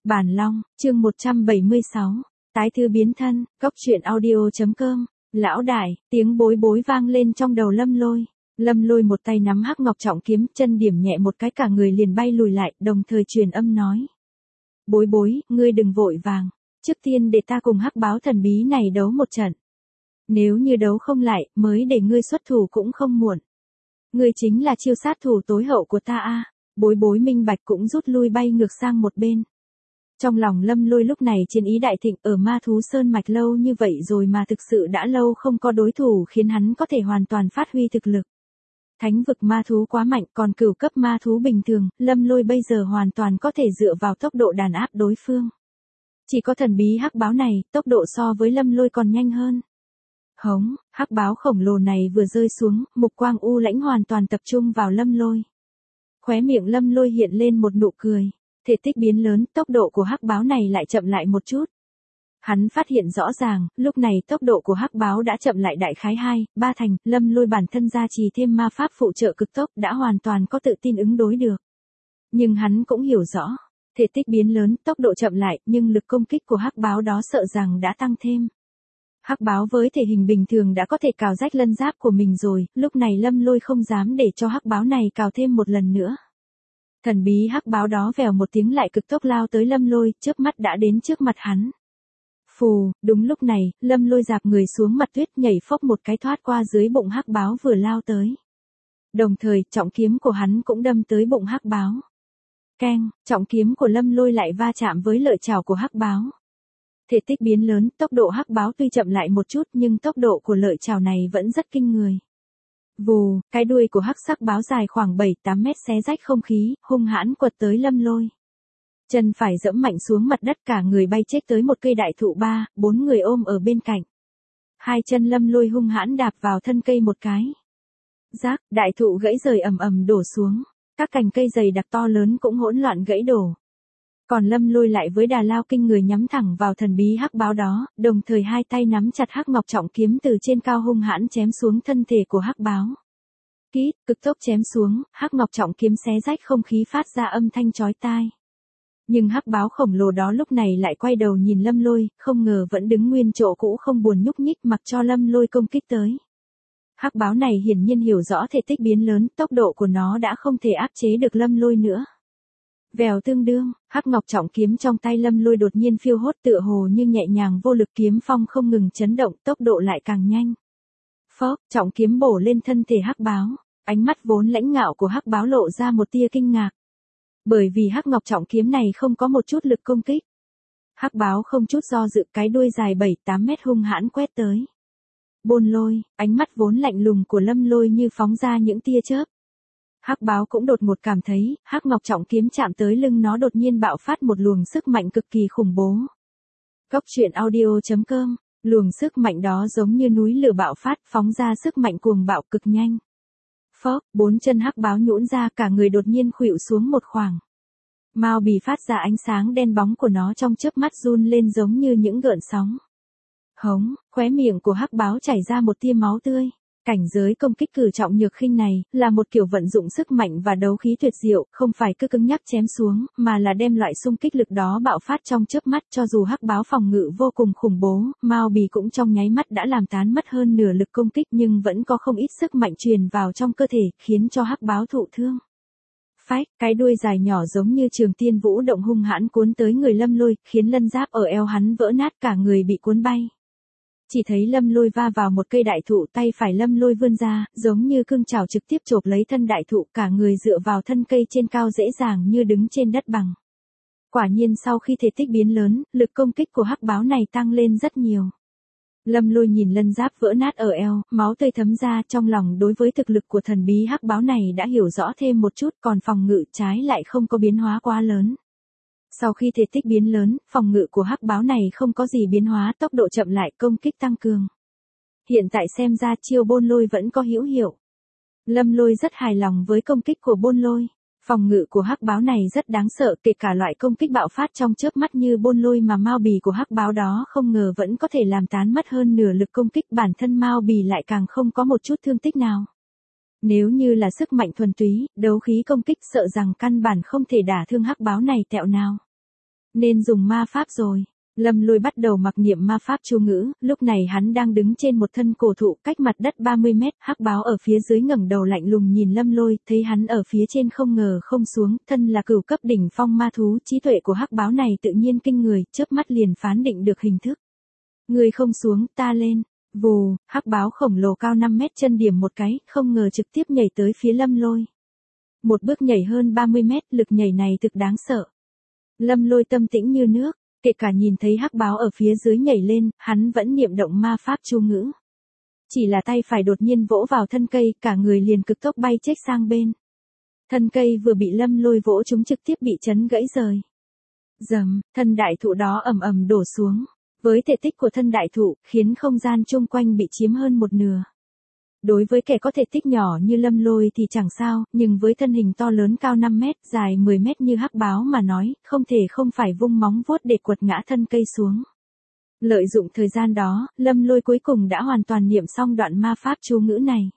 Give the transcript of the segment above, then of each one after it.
Bản Long, chương 176, tái thư biến thân, góc truyện audio.com, lão đại, tiếng bối bối vang lên trong đầu Lâm Lôi. Lâm Lôi một tay nắm hắc ngọc trọng kiếm, chân điểm nhẹ một cái cả người liền bay lùi lại, đồng thời truyền âm nói. Bối bối, ngươi đừng vội vàng, trước tiên để ta cùng hắc báo thần bí này đấu một trận. Nếu như đấu không lại, mới để ngươi xuất thủ cũng không muộn. Ngươi chính là chiêu sát thủ tối hậu của ta a. Bối bối minh bạch cũng rút lui bay ngược sang một bên. Trong lòng Lâm Lôi lúc này chiến ý đại thịnh, ở ma thú sơn mạch lâu như vậy rồi mà thực sự đã lâu không có đối thủ khiến hắn có thể hoàn toàn phát huy thực lực. Thánh vực ma thú quá mạnh, còn cửu cấp ma thú bình thường, Lâm Lôi bây giờ hoàn toàn có thể dựa vào tốc độ đàn áp đối phương. Chỉ có thần bí hắc báo này, tốc độ so với Lâm Lôi còn nhanh hơn. Hống, hắc báo khổng lồ này vừa rơi xuống, mục quang u lãnh hoàn toàn tập trung vào Lâm Lôi. Khóe miệng Lâm Lôi hiện lên một nụ cười, thể tích biến lớn, tốc độ của hắc báo này lại chậm lại một chút. Hắn phát hiện rõ ràng, lúc này tốc độ của hắc báo đã chậm lại đại khái 2-3 thành, Lâm Lôi bản thân gia trì thêm ma pháp phụ trợ cực tốc đã hoàn toàn có tự tin ứng đối được. Nhưng hắn cũng hiểu rõ, thể tích biến lớn, tốc độ chậm lại, nhưng lực công kích của hắc báo đó sợ rằng đã tăng thêm. Hắc báo với thể hình bình thường đã có thể cào rách lân giáp của mình rồi, lúc này Lâm Lôi không dám để cho hắc báo này cào thêm một lần nữa. Thần bí hắc báo đó vèo một tiếng lại cực tốc lao tới Lâm Lôi, chớp mắt đã đến trước mặt hắn. Phù, đúng lúc này, Lâm Lôi dạp người xuống mặt tuyết, nhảy phốc một cái thoát qua dưới bụng hắc báo vừa lao tới. Đồng thời, trọng kiếm của hắn cũng đâm tới bụng hắc báo. Keng, trọng kiếm của Lâm Lôi lại va chạm với lợi chảo của hắc báo. Thể tích biến lớn, tốc độ hắc báo tuy chậm lại một chút nhưng tốc độ của lợi chảo này vẫn rất kinh người. Vù, cái đuôi của hắc sắc báo dài khoảng 7-8 mét xé rách không khí, hung hãn quật tới Lâm Lôi. Chân phải dẫm mạnh xuống mặt đất, cả người bay chết tới một cây đại thụ 3-4 người ôm ở bên cạnh. Hai chân Lâm Lôi hung hãn đạp vào thân cây một cái. Rác, đại thụ gãy rời ầm ầm đổ xuống, các cành cây dày đặc to lớn cũng hỗn loạn gãy đổ. Còn Lâm Lôi lại với đà lao kinh người nhắm thẳng vào thần bí hắc báo đó, đồng thời hai tay nắm chặt hắc ngọc trọng kiếm từ trên cao hung hãn chém xuống thân thể của hắc báo. Kít, cực tốc chém xuống, hắc ngọc trọng kiếm xé rách không khí phát ra âm thanh chói tai. Nhưng hắc báo khổng lồ đó lúc này lại quay đầu nhìn Lâm Lôi, không ngờ vẫn đứng nguyên chỗ cũ không buồn nhúc nhích mặc cho Lâm Lôi công kích tới. Hắc báo này hiển nhiên hiểu rõ thể tích biến lớn, tốc độ của nó đã không thể áp chế được Lâm Lôi nữa. Vèo tương đương, hắc ngọc trọng kiếm trong tay Lâm Lôi đột nhiên phiêu hốt tựa hồ như nhẹ nhàng vô lực, kiếm phong không ngừng chấn động, tốc độ lại càng nhanh. Phốc, trọng kiếm bổ lên thân thể hắc báo, ánh mắt vốn lãnh ngạo của hắc báo lộ ra một tia kinh ngạc. Bởi vì hắc ngọc trọng kiếm này không có một chút lực công kích. Hắc báo không chút do dự, cái đuôi dài 7-8 mét hung hãn quét tới. Bôn Lôi, ánh mắt vốn lạnh lùng của Lâm Lôi như phóng ra những tia chớp. Hắc báo cũng đột ngột cảm thấy, hắc ngọc trọng kiếm chạm tới lưng nó đột nhiên bạo phát một luồng sức mạnh cực kỳ khủng bố. Góc truyện audio.com, luồng sức mạnh đó giống như núi lửa bạo phát, phóng ra sức mạnh cuồng bạo cực nhanh. Phốc, bốn chân hắc báo nhũn ra, cả người đột nhiên khuỵu xuống một khoảng. Mao bì phát ra ánh sáng đen bóng của nó trong chớp mắt run lên giống như những gợn sóng. Hống, khóe miệng của hắc báo chảy ra một tia máu tươi. Cảnh giới công kích cử trọng nhược khinh này, là một kiểu vận dụng sức mạnh và đấu khí tuyệt diệu, không phải cứ cứng nhắc chém xuống, mà là đem loại xung kích lực đó bạo phát trong chớp mắt. Cho dù hắc báo phòng ngự vô cùng khủng bố, Mao bì cũng trong nháy mắt đã làm tán mất hơn nửa lực công kích, nhưng vẫn có không ít sức mạnh truyền vào trong cơ thể, khiến cho hắc báo thụ thương. Phách, cái đuôi dài nhỏ giống như trường tiên vũ động hung hãn cuốn tới người Lâm Lôi, khiến lân giáp ở eo hắn vỡ nát, cả người bị cuốn bay. Chỉ thấy Lâm Lôi va vào một cây đại thụ, tay phải Lâm Lôi vươn ra, giống như cương chảo trực tiếp chộp lấy thân đại thụ, cả người dựa vào thân cây trên cao dễ dàng như đứng trên đất bằng. Quả nhiên sau khi thể tích biến lớn, lực công kích của hắc báo này tăng lên rất nhiều. Lâm Lôi nhìn lân giáp vỡ nát ở eo, máu tươi thấm ra, trong lòng đối với thực lực của thần bí hắc báo này đã hiểu rõ thêm một chút, còn phòng ngự trái lại không có biến hóa quá lớn. Sau khi thể tích biến lớn, phòng ngự của hắc báo này không có gì biến hóa, tốc độ chậm lại, công kích tăng cường. Hiện tại xem ra chiêu Bôn Lôi vẫn có hữu hiệu. Lâm Lôi rất hài lòng với công kích của Bôn Lôi. Phòng ngự của hắc báo này rất đáng sợ, kể cả loại công kích bạo phát trong chớp mắt như Bôn Lôi mà Mao bì của hắc báo đó không ngờ vẫn có thể làm tán mất hơn nửa lực công kích, bản thân Mao bì lại càng không có một chút thương tích nào. Nếu như là sức mạnh thuần túy, đấu khí công kích sợ rằng căn bản không thể đả thương hắc báo này tẹo nào. Nên dùng ma pháp rồi. Lâm Lôi bắt đầu mặc niệm ma pháp chú ngữ, lúc này hắn đang đứng trên một thân cổ thụ cách mặt đất 30 mét, hắc báo ở phía dưới ngẩng đầu lạnh lùng nhìn Lâm Lôi, thấy hắn ở phía trên không ngờ không xuống, thân là cửu cấp đỉnh phong ma thú, trí tuệ của hắc báo này tự nhiên kinh người, chớp mắt liền phán định được hình thức. Người không xuống, ta lên. Vù, hắc báo khổng lồ cao 5 mét chân điểm một cái, không ngờ trực tiếp nhảy tới phía Lâm Lôi. Một bước nhảy hơn 30 mét, lực nhảy này thực đáng sợ. Lâm Lôi tâm tĩnh như nước. Kể cả nhìn thấy hắc báo ở phía dưới nhảy lên, hắn vẫn niệm động ma pháp chú ngữ. Chỉ là tay phải đột nhiên vỗ vào thân cây, cả người liền cực tốc bay chết sang bên. Thân cây vừa bị Lâm Lôi vỗ chúng trực tiếp bị chấn gãy rời. Dầm, thân đại thụ đó ầm ầm đổ xuống. Với thể tích của thân đại thụ, khiến không gian chung quanh bị chiếm hơn một nửa. Đối với kẻ có thể tích nhỏ như Lâm Lôi thì chẳng sao, nhưng với thân hình to lớn cao 5 mét, dài 10 mét như hắc báo mà nói, không thể không phải vung móng vuốt để quật ngã thân cây xuống. Lợi dụng thời gian đó, Lâm Lôi cuối cùng đã hoàn toàn niệm xong đoạn ma pháp chú ngữ này.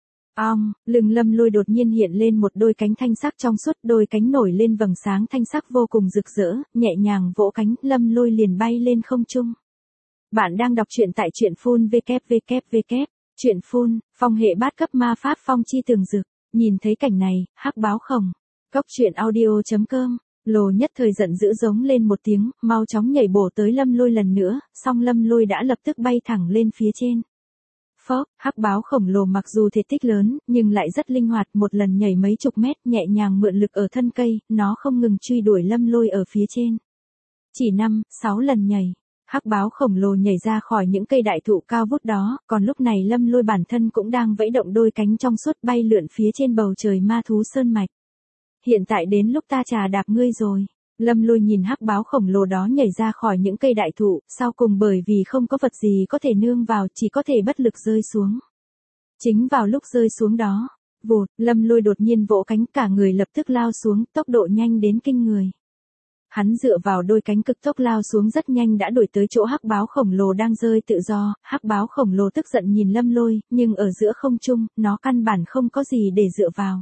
Lưng Lâm Lôi đột nhiên hiện lên một đôi cánh thanh sắc trong suốt, đôi cánh nổi lên vầng sáng thanh sắc vô cùng rực rỡ, nhẹ nhàng vỗ cánh, Lâm Lôi liền bay lên không trung. Bạn đang đọc truyện tại truyện phun www. Truyện phun, phong hệ bát cấp ma pháp phong chi tường dược. Nhìn thấy cảnh này, hắc báo khổng. Cốc truyện audio.com. Lồ nhất thời giận dữ giống lên một tiếng, mau chóng nhảy bổ tới Lâm Lôi lần nữa, song Lâm Lôi đã lập tức bay thẳng lên phía trên. Phốc, hắc báo khổng lồ mặc dù thể tích lớn, nhưng lại rất linh hoạt, một lần nhảy mấy chục mét, nhẹ nhàng mượn lực ở thân cây, nó không ngừng truy đuổi Lâm Lôi ở phía trên. Chỉ 5-6 lần nhảy. Hắc báo khổng lồ nhảy ra khỏi những cây đại thụ cao vút đó, còn lúc này Lâm Lôi bản thân cũng đang vẫy động đôi cánh trong suốt bay lượn phía trên bầu trời ma thú sơn mạch. Hiện tại đến lúc ta trà đạp ngươi rồi. Lâm Lôi nhìn hắc báo khổng lồ đó nhảy ra khỏi những cây đại thụ, sau cùng bởi vì không có vật gì có thể nương vào, chỉ có thể bất lực rơi xuống. Chính vào lúc rơi xuống đó, vụt, Lâm Lôi đột nhiên vỗ cánh, cả người lập tức lao xuống, tốc độ nhanh đến kinh người. Hắn dựa vào đôi cánh cực tốc lao xuống rất nhanh đã đuổi tới chỗ hắc báo khổng lồ đang rơi tự do, hắc báo khổng lồ tức giận nhìn Lâm Lôi, nhưng ở giữa không trung, nó căn bản không có gì để dựa vào.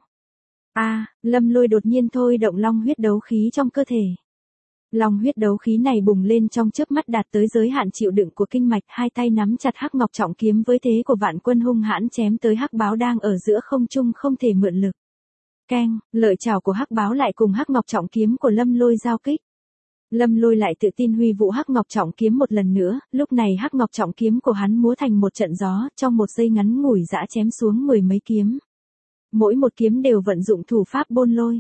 Lâm Lôi đột nhiên thôi động long huyết đấu khí trong cơ thể. Long huyết đấu khí này bùng lên trong chớp mắt đạt tới giới hạn chịu đựng của kinh mạch, hai tay nắm chặt hắc ngọc trọng kiếm với thế của vạn quân hung hãn chém tới hắc báo đang ở giữa không trung không thể mượn lực. Keng, lợi chảo của hắc báo lại cùng hắc ngọc trọng kiếm của Lâm Lôi giao kích. Lâm Lôi lại tự tin huy vũ hắc ngọc trọng kiếm một lần nữa, lúc này hắc ngọc trọng kiếm của hắn múa thành một trận gió, trong một giây ngắn ngủi dã chém xuống 10 mấy kiếm. Mỗi một kiếm đều vận dụng thủ pháp bôn lôi.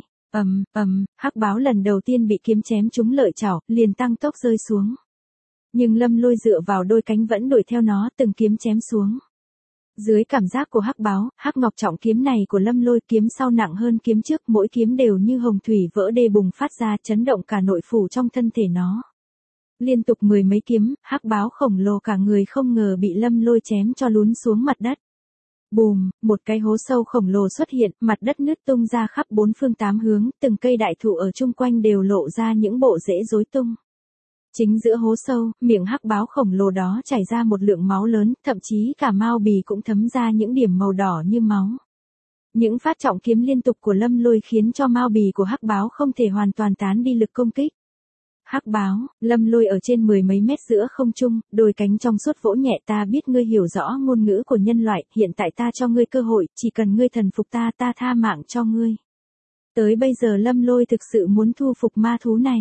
Hắc báo lần đầu tiên bị kiếm chém trúng lợi chảo, liền tăng tốc rơi xuống. Nhưng Lâm Lôi dựa vào đôi cánh vẫn đuổi theo nó, từng kiếm chém xuống. Dưới cảm giác của hắc báo, hắc ngọc trọng kiếm này của Lâm Lôi, kiếm sau nặng hơn kiếm trước, mỗi kiếm đều như hồng thủy vỡ đê bùng phát ra, chấn động cả nội phủ trong thân thể nó. Liên tục 10 mấy kiếm, hắc báo khổng lồ cả người không ngờ bị Lâm Lôi chém cho lún xuống mặt đất. Bùm, một cái hố sâu khổng lồ xuất hiện, mặt đất nứt tung ra khắp bốn phương tám hướng, từng cây đại thụ ở chung quanh đều lộ ra những bộ rễ rối tung. Chính giữa hố sâu, miệng hắc báo khổng lồ đó chảy ra một lượng máu lớn, thậm chí cả mao bì cũng thấm ra những điểm màu đỏ như máu. Những phát trọng kiếm liên tục của Lâm Lôi khiến cho mao bì của hắc báo không thể hoàn toàn tán đi lực công kích. Hắc báo, Lâm Lôi ở trên 10 mấy mét giữa không trung, đôi cánh trong suốt vỗ nhẹ, ta biết ngươi hiểu rõ ngôn ngữ của nhân loại, hiện tại ta cho ngươi cơ hội, chỉ cần ngươi thần phục ta, ta tha mạng cho ngươi. Tới bây giờ Lâm Lôi thực sự muốn thu phục ma thú này.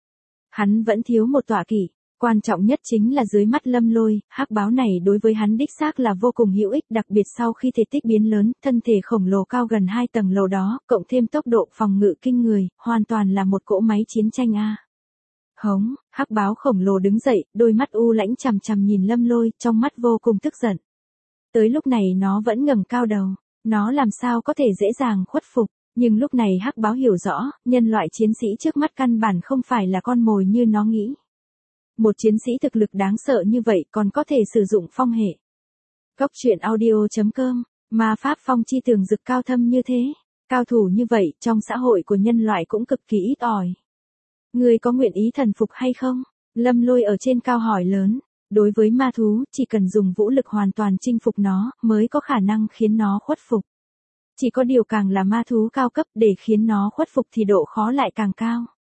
Hắn vẫn thiếu một tọa kỵ, quan trọng nhất chính là dưới mắt Lâm Lôi, hắc báo này đối với hắn đích xác là vô cùng hữu ích, đặc biệt sau khi thể tích biến lớn, thân thể khổng lồ cao gần 2 tầng lầu đó, cộng thêm tốc độ phòng ngự kinh người, hoàn toàn là một cỗ máy chiến tranh a. Hống, hắc báo khổng lồ đứng dậy, đôi mắt u lãnh chằm chằm nhìn Lâm Lôi, trong mắt vô cùng tức giận. Tới lúc này nó vẫn ngẩng cao đầu, nó làm sao có thể dễ dàng khuất phục. Nhưng lúc này hắc báo hiểu rõ, nhân loại chiến sĩ trước mắt căn bản không phải là con mồi như nó nghĩ. Một chiến sĩ thực lực đáng sợ như vậy còn có thể sử dụng phong hệ. Cốc truyện audio.com, ma pháp phong chi tường dực cao thâm như thế. Cao thủ như vậy trong xã hội của nhân loại cũng cực kỳ ít ỏi. Ngươi có nguyện ý thần phục hay không? Lâm Lôi ở trên cao hỏi lớn. Đối với ma thú, chỉ cần dùng vũ lực hoàn toàn chinh phục nó, mới có khả năng khiến nó khuất phục. Chỉ có điều càng là ma thú cao cấp để khiến nó khuất phục thì độ khó lại càng cao.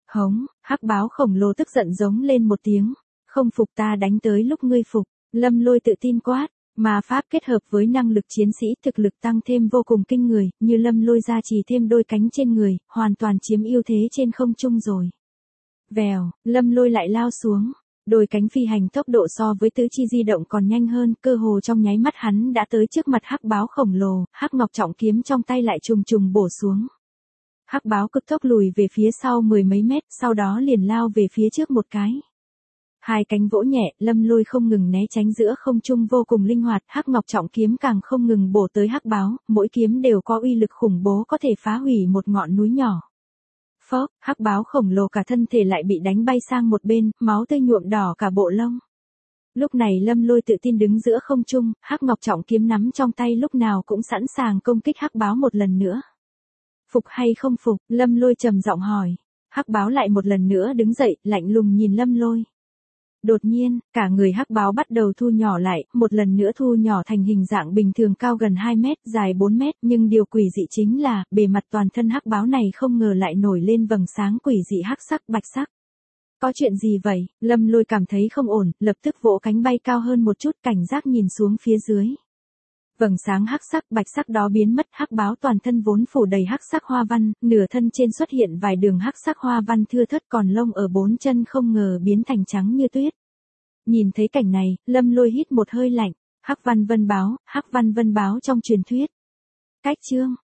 Hống, hắc báo khổng lồ tức giận giống lên một tiếng. Không phục ta đánh tới lúc ngươi phục. Lâm Lôi tự tin quát. Ma pháp kết hợp với năng lực chiến sĩ thực lực tăng thêm vô cùng kinh người, như Lâm Lôi gia trì thêm đôi cánh trên người, hoàn toàn chiếm ưu thế trên không trung rồi. Vèo, Lâm Lôi lại lao xuống. Đôi cánh phi hành tốc độ so với tứ chi di động còn nhanh hơn, cơ hồ trong nháy mắt hắn đã tới trước mặt hắc báo khổng lồ, hắc ngọc trọng kiếm trong tay lại trùng trùng bổ xuống. Hắc báo cực tốc lùi về phía sau mười mấy mét, sau đó liền lao về phía trước một cái. Hai cánh vỗ nhẹ, Lâm Lôi không ngừng né tránh giữa không trung vô cùng linh hoạt, hắc ngọc trọng kiếm càng không ngừng bổ tới hắc báo, mỗi kiếm đều có uy lực khủng bố có thể phá hủy một ngọn núi nhỏ. Phốc, hắc báo khổng lồ cả thân thể lại bị đánh bay sang một bên, máu tươi nhuộm đỏ cả bộ lông. Lúc này Lâm Lôi tự tin đứng giữa không trung, hắc ngọc trọng kiếm nắm trong tay lúc nào cũng sẵn sàng công kích hắc báo một lần nữa. Phục hay không phục, Lâm Lôi trầm giọng hỏi. Hắc báo lại một lần nữa đứng dậy, lạnh lùng nhìn Lâm Lôi. Đột nhiên, cả người hắc báo bắt đầu thu nhỏ lại, một lần nữa thu nhỏ thành hình dạng bình thường cao gần 2 mét, dài 4 mét, nhưng điều quỷ dị chính là, bề mặt toàn thân hắc báo này không ngờ lại nổi lên vầng sáng quỷ dị hắc sắc, bạch sắc. Có chuyện gì vậy? Lâm Lôi cảm thấy không ổn, lập tức vỗ cánh bay cao hơn một chút, cảnh giác nhìn xuống phía dưới. Vầng sáng hắc sắc, bạch sắc đó biến mất, hắc báo toàn thân vốn phủ đầy hắc sắc hoa văn, nửa thân trên xuất hiện vài đường hắc sắc hoa văn thưa thớt, còn lông ở bốn chân không ngờ biến thành trắng như tuyết. Nhìn thấy cảnh này, Lâm Lôi hít một hơi lạnh. Hắc văn vân báo trong truyền thuyết. Cách chương